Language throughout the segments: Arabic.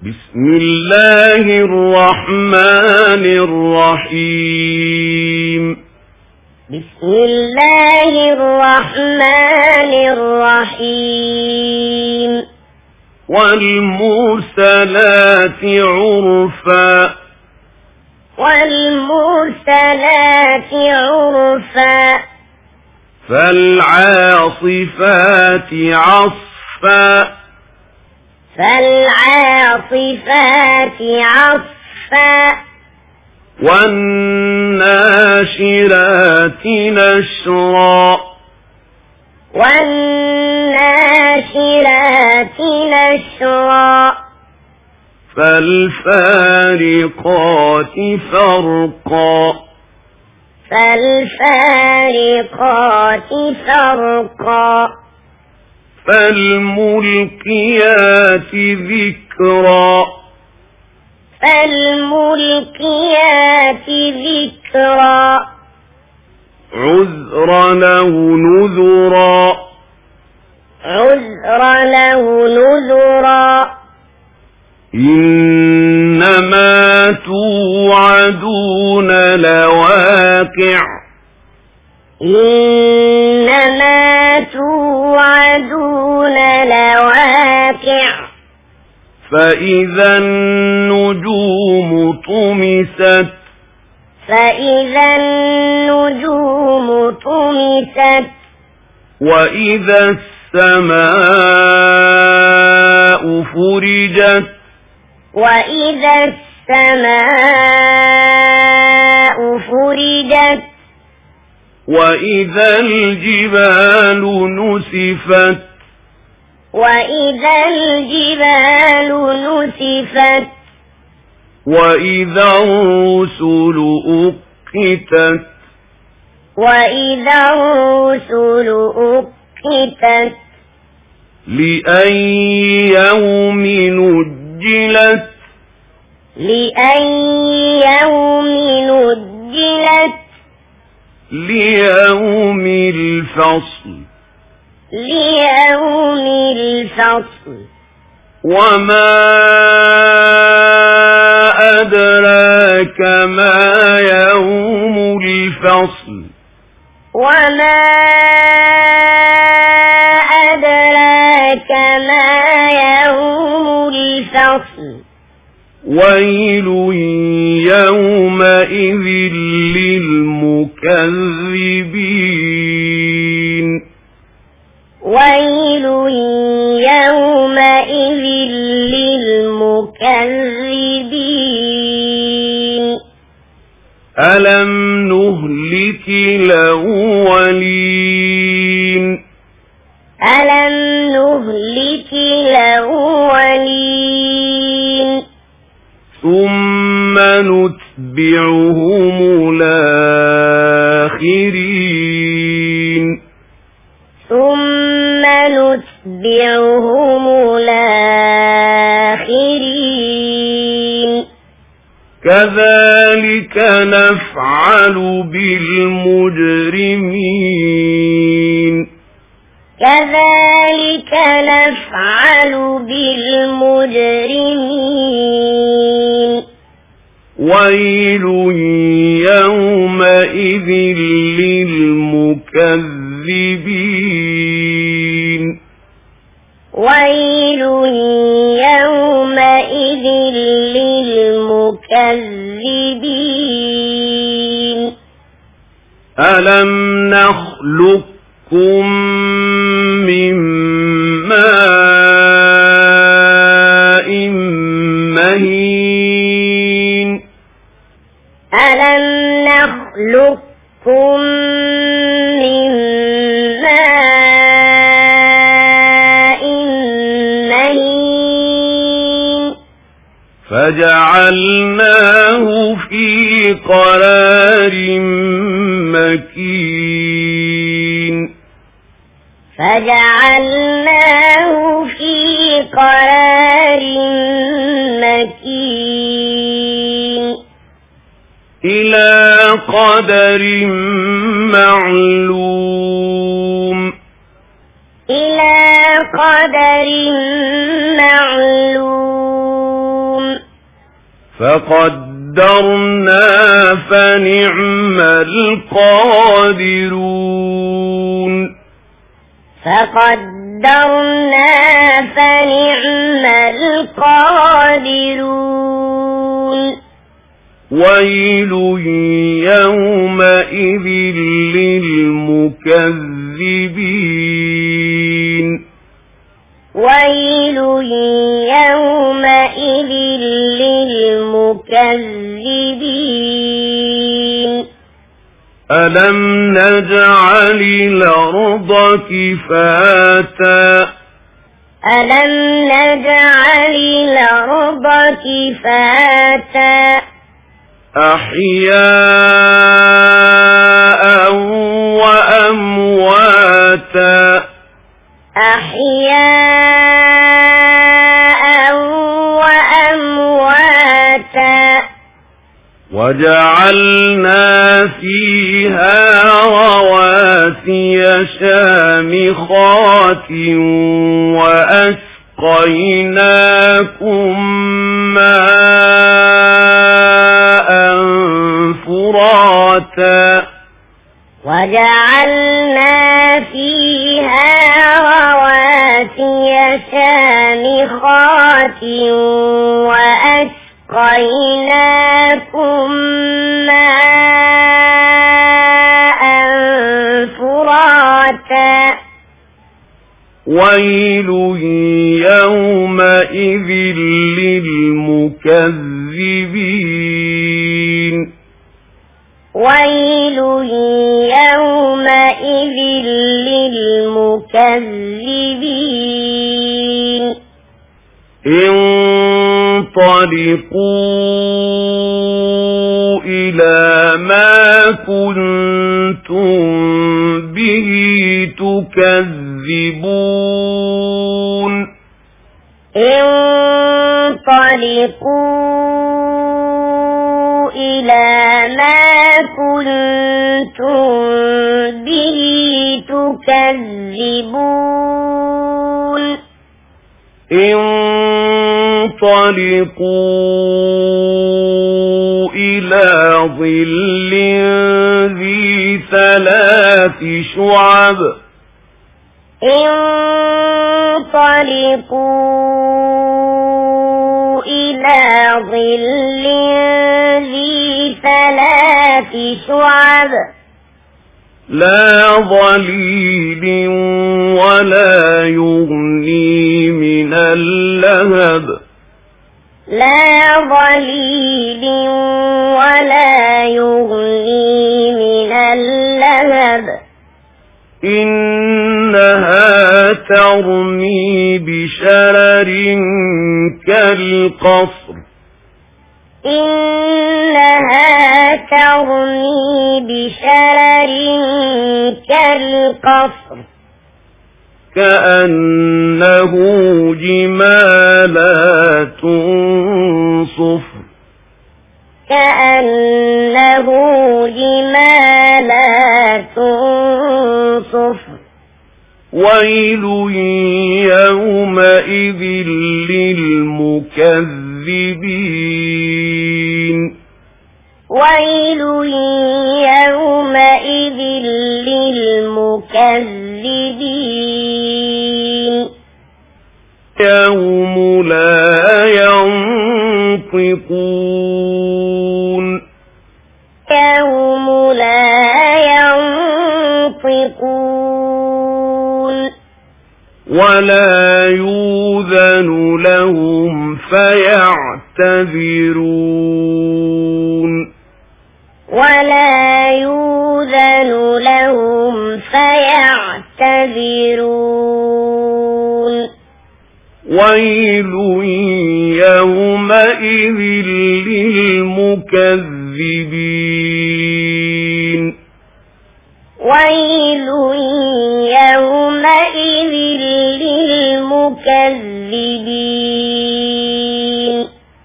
بسم الله الرحمن الرحيم بسم الله الرحمن الرحيم والمرسلات عرفا والمرسلات عرفا فالعاصفات عصفا فالعاصفات عصفا والناشرات نشرا والناشرات نشرا فالفارقات فرقا فالفارقات فرقا فالملقيات ذكرا فالملقيات ذكرا عذرا أو نذرا عذرا أو نذرا إنما توعدون لواقع إنما توعدون لواقع فإذا النجوم طمست فإذا النجوم طمست وإذا السماء فرجت وإذا السماء فرجت وإذا الجبال نسفت وإذا الجبال نسفت وإذا الرسل أقتت وإذا الرسل أقتت لأي يوم نجلت لأي يوم نجلت ليوم الفصل ليوم الفصل وما أدراك ما يوم الفصل وما أدراك ما يوم الفصل ويل يومئذ للمكذبين ويل يومئذ للمكذبين ألم نهلك الأولين ألم نهلك الأولين ثم نتبعهم الآخرين ثم نتبعهم الآخرين كذلك نفعل بالمجرمين كذلك نفعل بالمجرمين ويل يومئذ للمكذبين ويل يومئذ للمكذبين ألم نخلقكم من ماء مهين ألم نخلقكم من ماء مهين فجعلناه في قرار مكين فجعلناه في قرار مكين إلى قدر معلوم إلى قدر معلوم فقدرنا فنعم القادرون فقدرنا فنعم القادرون ويل يومئذ للمكذبين ويل يومئذ للمكذبين ألم نجعل الأرض كفاتا ألم نجعل الأرض كفاتا أحياء وأمواتا أحياء وأمواتا وجعلنا فيها رواسي شامخات وأسقيناكم ماء فراتا وجعلنا فيها رواسي شامخات وأسقيناكم ماء فراتا ويل يومئذ للمكذبين ويل يومئذ للمكذبين انطلقوا إلى ما كنتم به تكذبون انطلقوا إلى ما كنتم به تكذبون انطلقوا إلى ظل ذي ثلاث شعب انطلقوا إلى ظل ذي ثلاث شعب لا ظليل ولا يغني من اللهب لا ظليل ولا يغني من اللهب إنها ترمي بشرر كالقصر إنها ترمي بشرر كالقصر كأنه جمالات صفر كأنه جمالات صفر ويل يومئذ للمكذبين ويل يومئذ للمكذبين يوم لا ينطقون يوم لا ينطقون ولا يؤذن لهم فيعتذرون ولا يؤذن لهم فيعتذرون ويل يومئذ للمكذبين ويل يومئذ للمكذبين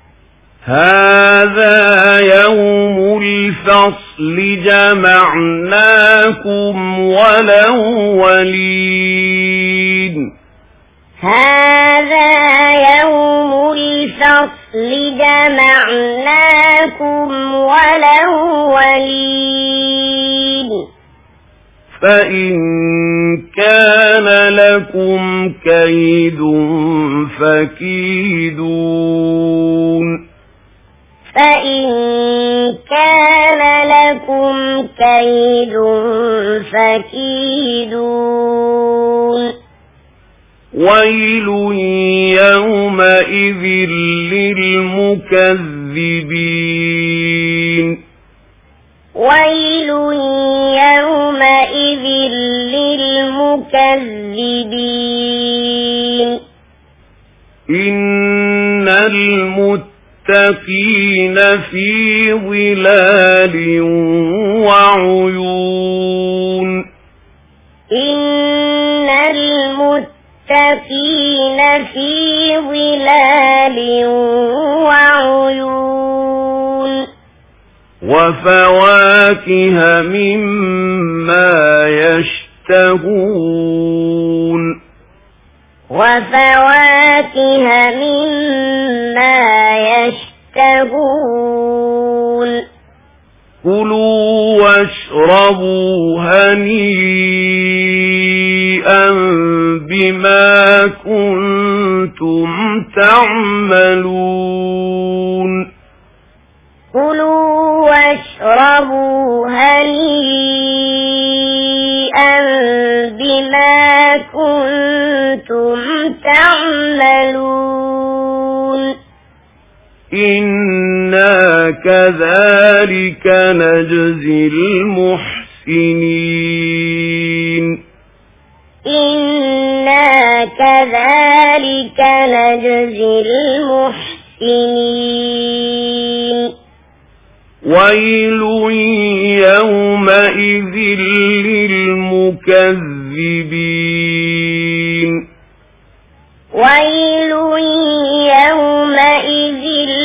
هذا يوم الفصل جمعناكم والأولين هذا يوم الفصل الفصل جمعناكم والأولين فإن كان لكم كيد فكيدون فإن كان لكم كيد فكيدون ويل يومئذ للمكذبين ويل يومئذ للمكذبين إن المتقين في ظلال وعيون إن المتقين في ظلال وعيون وفواكه مما يشتهون وفواكه مما يشتهون كلوا واشربوا هنيئا بما كنتم تعملون كلوا واشربوا هنيئا بما كنتم تعملون إنا كذلك نجزي المحسنين إنا كذلك نجزي المحسنين ويل يومئذ للمكذبين ويل يومئذ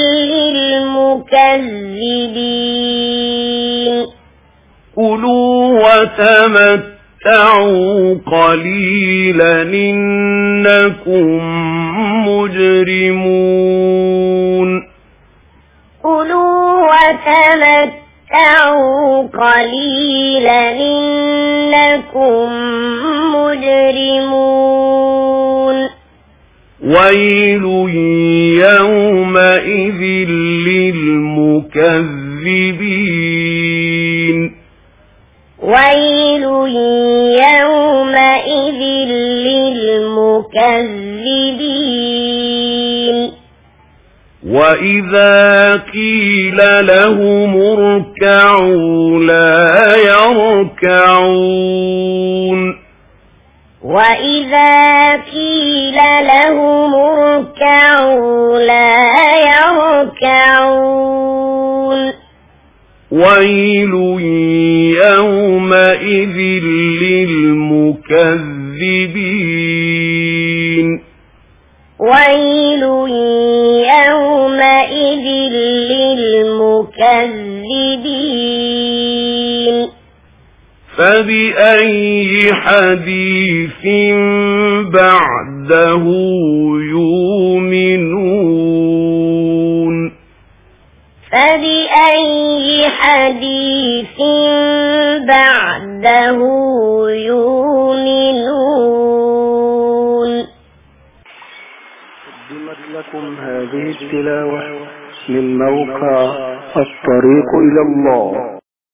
للمكذبين كلوا وتمتعوا قليلا إنكم مجرمون كلوا وتمتعوا قليلا إنكم مجرمون ويل يومئذ للمكذبين ويل يومئذ للمكذبين وإذا قيل لهم اركعوا لا يركعون وإذا قيل لهم اركعوا لا يركعون ويل يومئذ للمكذبين ويل يومئذ للمكذبين فبأي حديث بعده يؤمنون فبأي حديث بعده يؤمنون. قدمت لكم هذه التلاوة من موقع الطريق إلى الله.